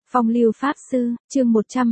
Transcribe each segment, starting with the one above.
Phong lưu pháp sư, chương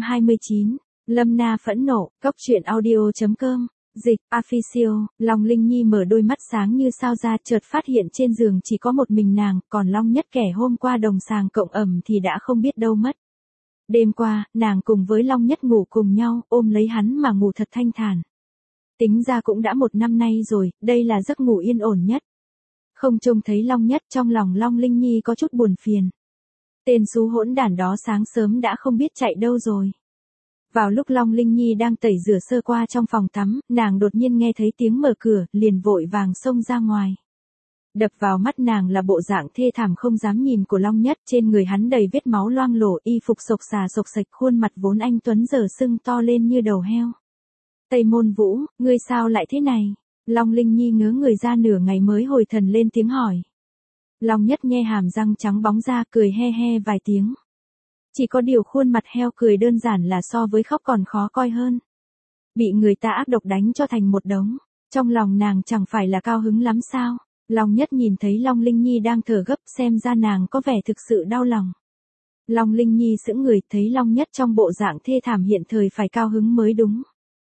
129, Lâm Na phẫn nộ, Cốc truyện audio.com, dịch, official, Long Linh Nhi mở đôi mắt sáng như sao ra, chợt phát hiện trên giường chỉ có một mình nàng, còn Long Nhất kẻ hôm qua đồng sàng cộng ẩm thì đã không biết đâu mất. Đêm qua, nàng cùng với Long Nhất ngủ cùng nhau, ôm lấy hắn mà ngủ thật thanh thản. Tính ra cũng đã 1 năm nay rồi, đây là giấc ngủ yên ổn nhất. Không trông thấy Long Nhất, trong lòng Long Linh Nhi có chút buồn phiền. Tên xú hỗn đản đó sáng sớm đã không biết chạy đâu rồi. Vào lúc Long Linh Nhi đang tẩy rửa sơ qua trong phòng tắm, nàng đột nhiên nghe thấy tiếng mở cửa, liền vội vàng xông ra ngoài. Đập vào mắt nàng là bộ dạng thê thảm không dám nhìn của Long Nhất, trên người hắn đầy vết máu loang lổ, y phục xộc xà xộc xạch, khuôn mặt vốn anh tuấn giờ sưng to lên như đầu heo. Tây Môn Vũ, ngươi sao lại thế này? Long Linh Nhi ngớ người ra nửa ngày mới hồi thần lên tiếng hỏi. Long Nhất nghe hàm răng trắng bóng ra, cười he he vài tiếng. Chỉ có điều khuôn mặt heo cười đơn giản là so với khóc còn khó coi hơn. Bị người ta ác độc đánh cho thành một đống, trong lòng nàng chẳng phải là cao hứng lắm sao? Long Nhất nhìn thấy Long Linh Nhi đang thở gấp, xem ra nàng có vẻ thực sự đau lòng. Long Linh Nhi sững người, thấy Long Nhất trong bộ dạng thê thảm hiện thời phải cao hứng mới đúng.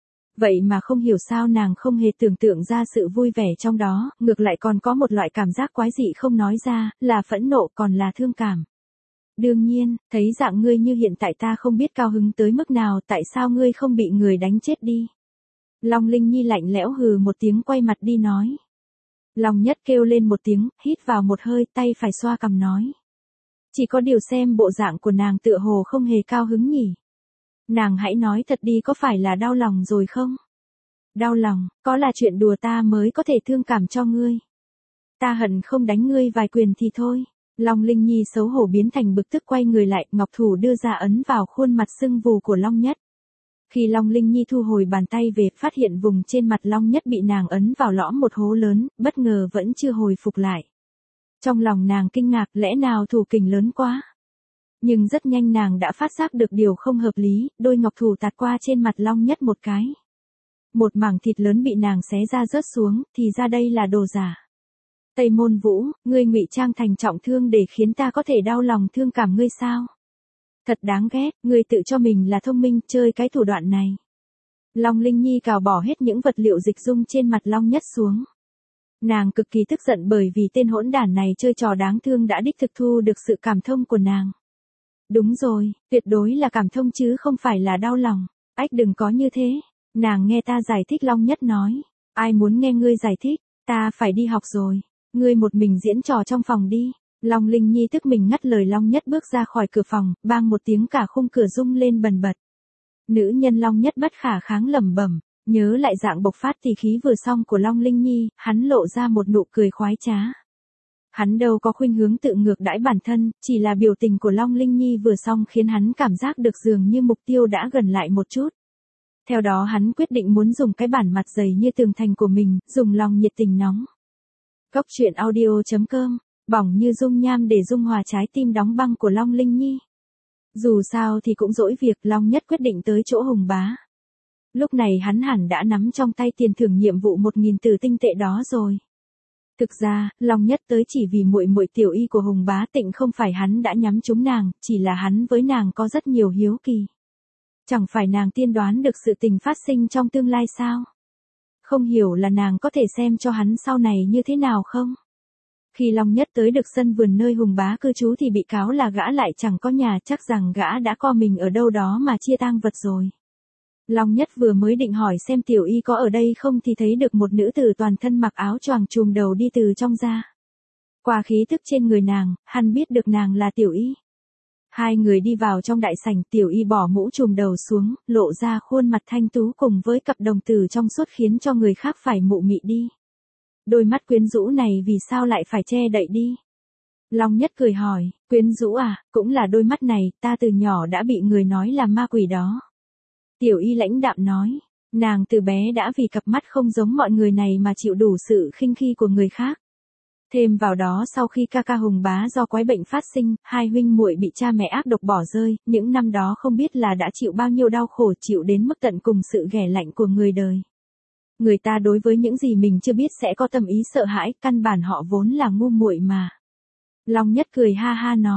Vậy mà không hiểu sao nàng không hề tưởng tượng ra sự vui vẻ trong đó, ngược lại còn có một loại cảm giác quái dị không nói ra, là phẫn nộ còn là thương cảm. Đương nhiên, thấy dạng ngươi như hiện tại ta không biết cao hứng tới mức nào, tại sao ngươi không bị người đánh chết đi. Long Linh Nhi lạnh lẽo hừ một tiếng quay mặt đi nói. Long Nhất kêu lên một tiếng, hít vào một hơi, tay phải xoa cằm nói. Chỉ có điều xem bộ dạng của nàng tựa hồ không hề cao hứng nhỉ. Nàng hãy nói thật đi, có phải là đau lòng rồi không? Đau lòng, có là chuyện đùa ta mới có thể thương cảm cho ngươi. Ta hận không đánh ngươi vài quyền thì thôi. Long Linh Nhi xấu hổ biến thành bực tức quay người lại, ngọc thủ đưa ra ấn vào khuôn mặt sưng vù của Long Nhất. Khi Long Linh Nhi thu hồi bàn tay về, phát hiện vùng trên mặt Long Nhất bị nàng ấn vào lõm một hố lớn, bất ngờ vẫn chưa hồi phục lại. Trong lòng nàng kinh ngạc, lẽ nào thủ kình lớn quá? Nhưng rất nhanh nàng đã phát giác được điều không hợp lý, đôi ngọc thủ tạt qua trên mặt Long Nhất một cái. Một mảng thịt lớn bị nàng xé ra rớt xuống, thì ra đây là đồ giả. Tây Môn Vũ, ngươi ngụy trang thành trọng thương để khiến ta có thể đau lòng thương cảm ngươi sao? Thật đáng ghét, ngươi tự cho mình là thông minh, chơi cái thủ đoạn này. Long Linh Nhi cào bỏ hết những vật liệu dịch dung trên mặt Long Nhất xuống. Nàng cực kỳ tức giận bởi vì tên hỗn đản này chơi trò đáng thương đã đích thực thu được sự cảm thông của nàng. Đúng rồi, tuyệt đối là cảm thông chứ không phải là đau lòng. Ách đừng có như thế. Nàng nghe ta giải thích, Long Nhất nói. Ai muốn nghe ngươi giải thích, ta phải đi học rồi. Ngươi một mình diễn trò trong phòng đi. Long Linh Nhi tức mình ngắt lời Long Nhất bước ra khỏi cửa phòng, bang một tiếng cả khung cửa rung lên bần bật. Nữ nhân Long Nhất bất khả kháng lẩm bẩm, nhớ lại dạng bộc phát tỉ khí vừa xong của Long Linh Nhi, hắn lộ ra một nụ cười khoái trá. Hắn đâu có khuynh hướng tự ngược đãi bản thân, chỉ là biểu tình của Long Linh Nhi vừa xong khiến hắn cảm giác được dường như mục tiêu đã gần lại một chút. Theo đó hắn quyết định muốn dùng cái bản mặt dày như tường thành của mình, dùng lòng nhiệt tình nóng. Cốc truyện audio.com, bỏng như dung nham để dung hòa trái tim đóng băng của Long Linh Nhi. Dù sao thì cũng dỗi việc, Long Nhất quyết định tới chỗ Hùng Bá. Lúc này hắn hẳn đã nắm trong tay tiền thưởng nhiệm vụ 1000 tử tinh tệ đó rồi. Thực ra, Long Nhất tới chỉ vì muội muội Tiểu Y của Hùng Bá Tịnh, không phải hắn đã nhắm trúng nàng, chỉ là hắn với nàng có rất nhiều hiếu kỳ. Chẳng phải nàng tiên đoán được sự tình phát sinh trong tương lai sao? Không hiểu là nàng có thể xem cho hắn sau này như thế nào không? Khi Long Nhất tới được sân vườn nơi Hùng Bá cư trú thì bị cáo là gã lại chẳng có nhà, chắc rằng gã đã co mình ở đâu đó mà chia tang vật rồi. Long Nhất vừa mới định hỏi xem Tiểu Y có ở đây không thì thấy được một nữ tử toàn thân mặc áo choàng trùm đầu đi từ trong ra. Qua khí tức trên người nàng, hắn biết được nàng là Tiểu Y. Hai người đi vào trong đại sảnh, Tiểu Y bỏ mũ trùm đầu xuống, lộ ra khuôn mặt thanh tú cùng với cặp đồng tử trong suốt khiến cho người khác phải mụ mị đi. Đôi mắt quyến rũ này vì sao lại phải che đậy đi? Long Nhất cười hỏi, quyến rũ à, cũng là đôi mắt này, ta từ nhỏ đã bị người nói là ma quỷ đó. Tiểu Y lãnh đạm nói, nàng từ bé đã vì cặp mắt không giống mọi người này mà chịu đủ sự khinh khi của người khác. Thêm vào đó sau khi ca ca Hùng Bá do quái bệnh phát sinh, hai huynh muội bị cha mẹ ác độc bỏ rơi, những năm đó không biết là đã chịu bao nhiêu đau khổ, chịu đến mức tận cùng sự ghẻ lạnh của người đời. Người ta đối với những gì mình chưa biết sẽ có tâm ý sợ hãi, căn bản họ vốn là ngu muội mà. Long Nhất cười ha ha nói,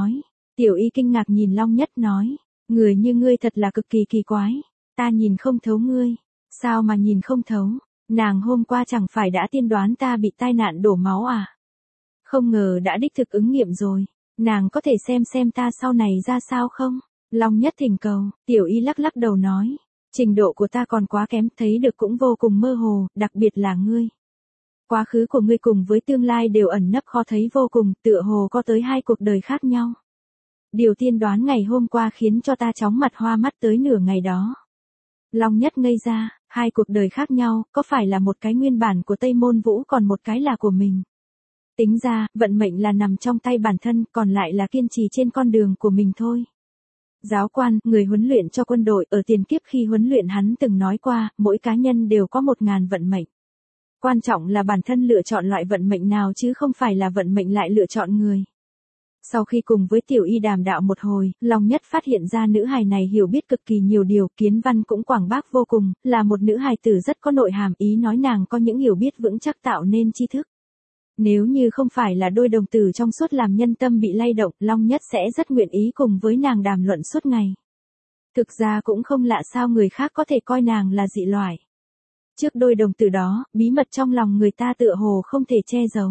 Tiểu Y kinh ngạc nhìn Long Nhất nói, người như ngươi thật là cực kỳ kỳ quái, ta nhìn không thấu ngươi. Sao mà nhìn không thấu, nàng hôm qua chẳng phải đã tiên đoán ta bị tai nạn đổ máu à? Không ngờ đã đích thực ứng nghiệm rồi, nàng có thể xem ta sau này ra sao không? Long Nhất thỉnh cầu, Tiểu Y lắc lắc đầu nói, trình độ của ta còn quá kém, thấy được cũng vô cùng mơ hồ, đặc biệt là ngươi. Quá khứ của ngươi cùng với tương lai đều ẩn nấp khó thấy vô cùng, tựa hồ có tới hai cuộc đời khác nhau. Điều tiên đoán ngày hôm qua khiến cho ta chóng mặt hoa mắt tới nửa ngày đó. Long Nhất ngây ra, hai cuộc đời khác nhau, có phải là một cái nguyên bản của Tây Môn Vũ còn một cái là của mình? Tính ra, vận mệnh là nằm trong tay bản thân, còn lại là kiên trì trên con đường của mình thôi. Giáo quan, người huấn luyện cho quân đội, ở tiền kiếp khi huấn luyện hắn từng nói qua, mỗi cá nhân đều có 1000 vận mệnh. Quan trọng là bản thân lựa chọn loại vận mệnh nào chứ không phải là vận mệnh lại lựa chọn người. Sau khi cùng với Tiểu Y đàm đạo một hồi, Long Nhất phát hiện ra nữ hài này hiểu biết cực kỳ nhiều điều, kiến văn cũng quảng bác vô cùng, là một nữ hài tử rất có nội hàm, ý nói nàng có những hiểu biết vững chắc tạo nên tri thức. Nếu như không phải là đôi đồng tử trong suốt làm nhân tâm bị lay động, Long Nhất sẽ rất nguyện ý cùng với nàng đàm luận suốt ngày. Thực ra cũng không lạ sao người khác có thể coi nàng là dị loại. Trước đôi đồng tử đó, bí mật trong lòng người ta tựa hồ không thể che giấu.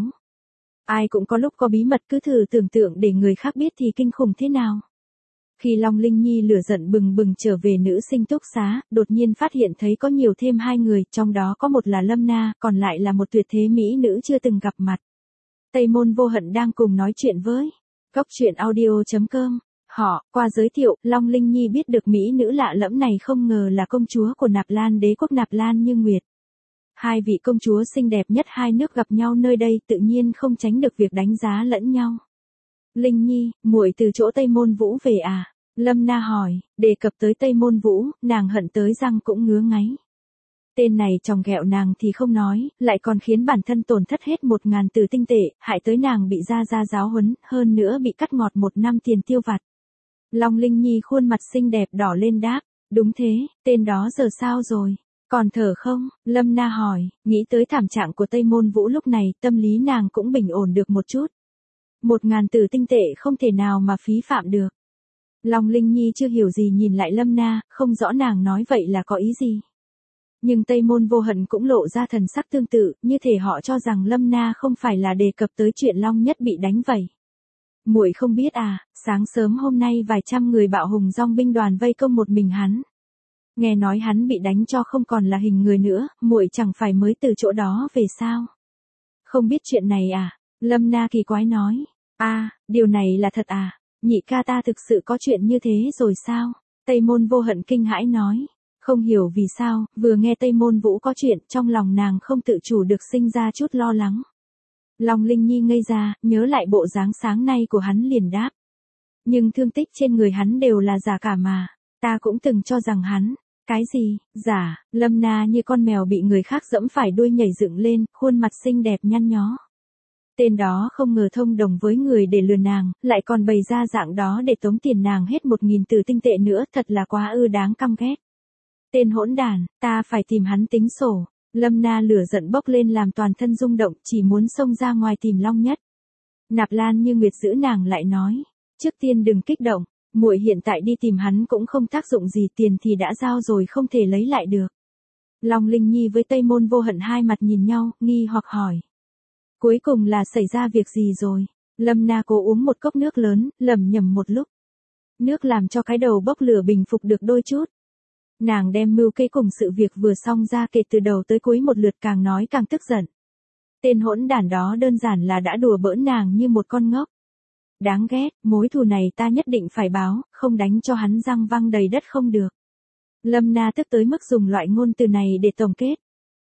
Ai cũng có lúc có bí mật, cứ thử tưởng tượng để người khác biết thì kinh khủng thế nào. Khi Long Linh Nhi lửa giận bừng bừng trở về nữ sinh túc xá, đột nhiên phát hiện thấy có nhiều thêm hai người, trong đó có một là Lâm Na, còn lại là một tuyệt thế mỹ nữ chưa từng gặp mặt. Tây Môn Vô Hận đang cùng nói chuyện với Cốc Truyện Audio.com. Họ, qua giới thiệu, Long Linh Nhi biết được mỹ nữ lạ lẫm này không ngờ là công chúa của Nạp Lan đế quốc Nạp Lan Như Nguyệt. Hai vị công chúa xinh đẹp nhất hai nước gặp nhau nơi đây tự nhiên không tránh được việc đánh giá lẫn nhau. Linh Nhi, muội từ chỗ Tây Môn Vũ về à? Lâm Na hỏi, đề cập tới Tây Môn Vũ, nàng hận tới răng cũng ngứa ngáy. Tên này chòng ghẹo nàng thì không nói, lại còn khiến bản thân tổn thất hết 1000 từ tinh tệ, hại tới nàng bị ra giáo huấn, hơn nữa bị cắt ngọt 1 năm tiền tiêu vặt. Long Linh Nhi khuôn mặt xinh đẹp đỏ lên đáp, đúng thế, tên đó giờ sao rồi? Còn thở không? Lâm Na hỏi, nghĩ tới thảm trạng của Tây Môn Vũ lúc này, tâm lý nàng cũng bình ổn được một chút. 1000 từ tinh tệ không thể nào mà phí phạm được. Long Linh Nhi chưa hiểu gì nhìn lại Lâm Na, không rõ nàng nói vậy là có ý gì. Nhưng Tây Môn Vô Hận cũng lộ ra thần sắc tương tự, như thể họ cho rằng Lâm Na không phải là đề cập tới chuyện Long Nhất bị đánh vậy. Muội không biết à, sáng sớm hôm nay vài trăm người Bạo Hùng Dong binh đoàn vây công một mình hắn. Nghe nói hắn bị đánh cho không còn là hình người nữa, muội chẳng phải mới từ chỗ đó về sao? Không biết chuyện này à? Lâm Na kỳ quái nói. À, điều này là thật à? Nhị ca ta thực sự có chuyện như thế rồi sao? Tây Môn Vô Hận kinh hãi nói. Không hiểu vì sao, vừa nghe Tây Môn Vũ có chuyện, trong lòng nàng không tự chủ được sinh ra chút lo lắng. Long Linh Nhi ngây ra, nhớ lại bộ dáng sáng nay của hắn liền đáp. Nhưng thương tích trên người hắn đều là giả cả mà, ta cũng từng cho rằng hắn. Cái gì, giả? Lâm Na như con mèo bị người khác giẫm phải đuôi nhảy dựng lên, khuôn mặt xinh đẹp nhăn nhó. Tên đó không ngờ thông đồng với người để lừa nàng, lại còn bày ra dạng đó để tống tiền nàng hết 1000 từ tinh tệ nữa, thật là quá đáng căm ghét. Tên hỗn đản, ta phải tìm hắn tính sổ. Lâm Na lửa giận bốc lên làm toàn thân rung động, chỉ muốn xông ra ngoài tìm Long Nhất. Nạp Lan Như Nguyệt giữ nàng lại nói, trước tiên đừng kích động, muội hiện tại đi tìm hắn cũng không tác dụng gì, tiền thì đã giao rồi không thể lấy lại được. Long Linh Nhi với Tây Môn Vô Hận hai mặt nhìn nhau, nghi hoặc hỏi. Cuối cùng là xảy ra việc gì rồi? Lâm Na cố uống một cốc nước lớn, lẩm nhẩm một lúc. Nước làm cho cái đầu bốc lửa bình phục được đôi chút. Nàng đem mưu kế cùng sự việc vừa xong ra kể từ đầu tới cuối một lượt, càng nói càng tức giận. Tên hỗn đản đó đơn giản là đã đùa bỡn nàng như một con ngốc. Đáng ghét, mối thù này ta nhất định phải báo, không đánh cho hắn răng văng đầy đất không được. Lâm Na tức tới mức dùng loại ngôn từ này để tổng kết.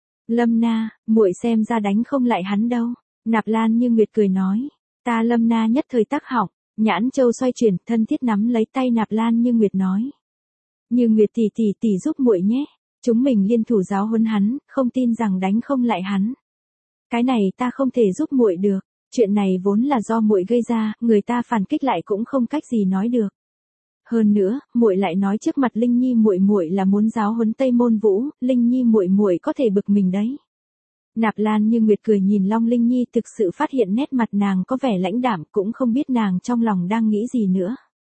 Lâm Na, muội xem ra đánh không lại hắn đâu. Nạp Lan Như Nguyệt cười nói. Ta Lâm Na nhất thời tắc họng, nhãn châu xoay chuyển, thân thiết nắm lấy tay Nạp Lan Như Nguyệt nói. Như Nguyệt tỷ giúp muội nhé. Chúng mình liên thủ giáo huấn hắn, không tin rằng đánh không lại hắn. Cái này ta không thể giúp muội được. Chuyện này vốn là do muội gây ra, người ta phản kích lại cũng không cách gì nói được. Hơn nữa, muội lại nói trước mặt Linh Nhi muội là muốn giáo huấn Tây Môn Vũ, Linh Nhi muội có thể bực mình đấy. Nạp Lan Như Nguyệt cười nhìn Long Linh Nhi, thực sự phát hiện nét mặt nàng có vẻ lãnh đạm, cũng không biết nàng trong lòng đang nghĩ gì nữa.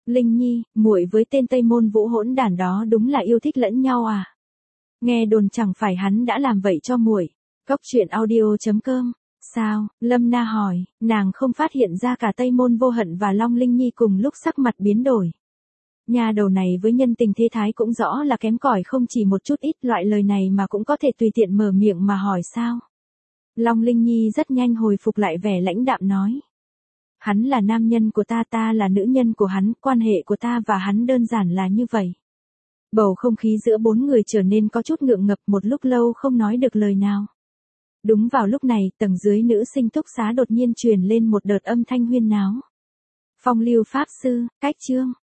Linh Nhi, muội với tên Tây Môn Vũ hỗn đản đó đúng là yêu thích lẫn nhau à? Nghe đồn chẳng phải hắn đã làm vậy cho muội. Cốc truyện audio.com. Sao? Lâm Na hỏi, nàng không phát hiện ra cả Tây Môn Vô Hận và Long Linh Nhi cùng lúc sắc mặt biến đổi. Nhà đầu này với nhân tình thế thái cũng rõ là kém cỏi không chỉ một chút ít, loại lời này mà cũng có thể tùy tiện mở miệng mà hỏi sao? Long Linh Nhi rất nhanh hồi phục lại vẻ lãnh đạm nói. Hắn là nam nhân của ta, ta là nữ nhân của hắn, quan hệ của ta và hắn đơn giản là như vậy. Bầu không khí giữa bốn người trở nên có chút ngượng ngập, một lúc lâu không nói được lời nào. Đúng vào lúc này, tầng dưới nữ sinh túc xá đột nhiên truyền lên một đợt âm thanh huyên náo. Phong Lưu Pháp Sư, cách chương.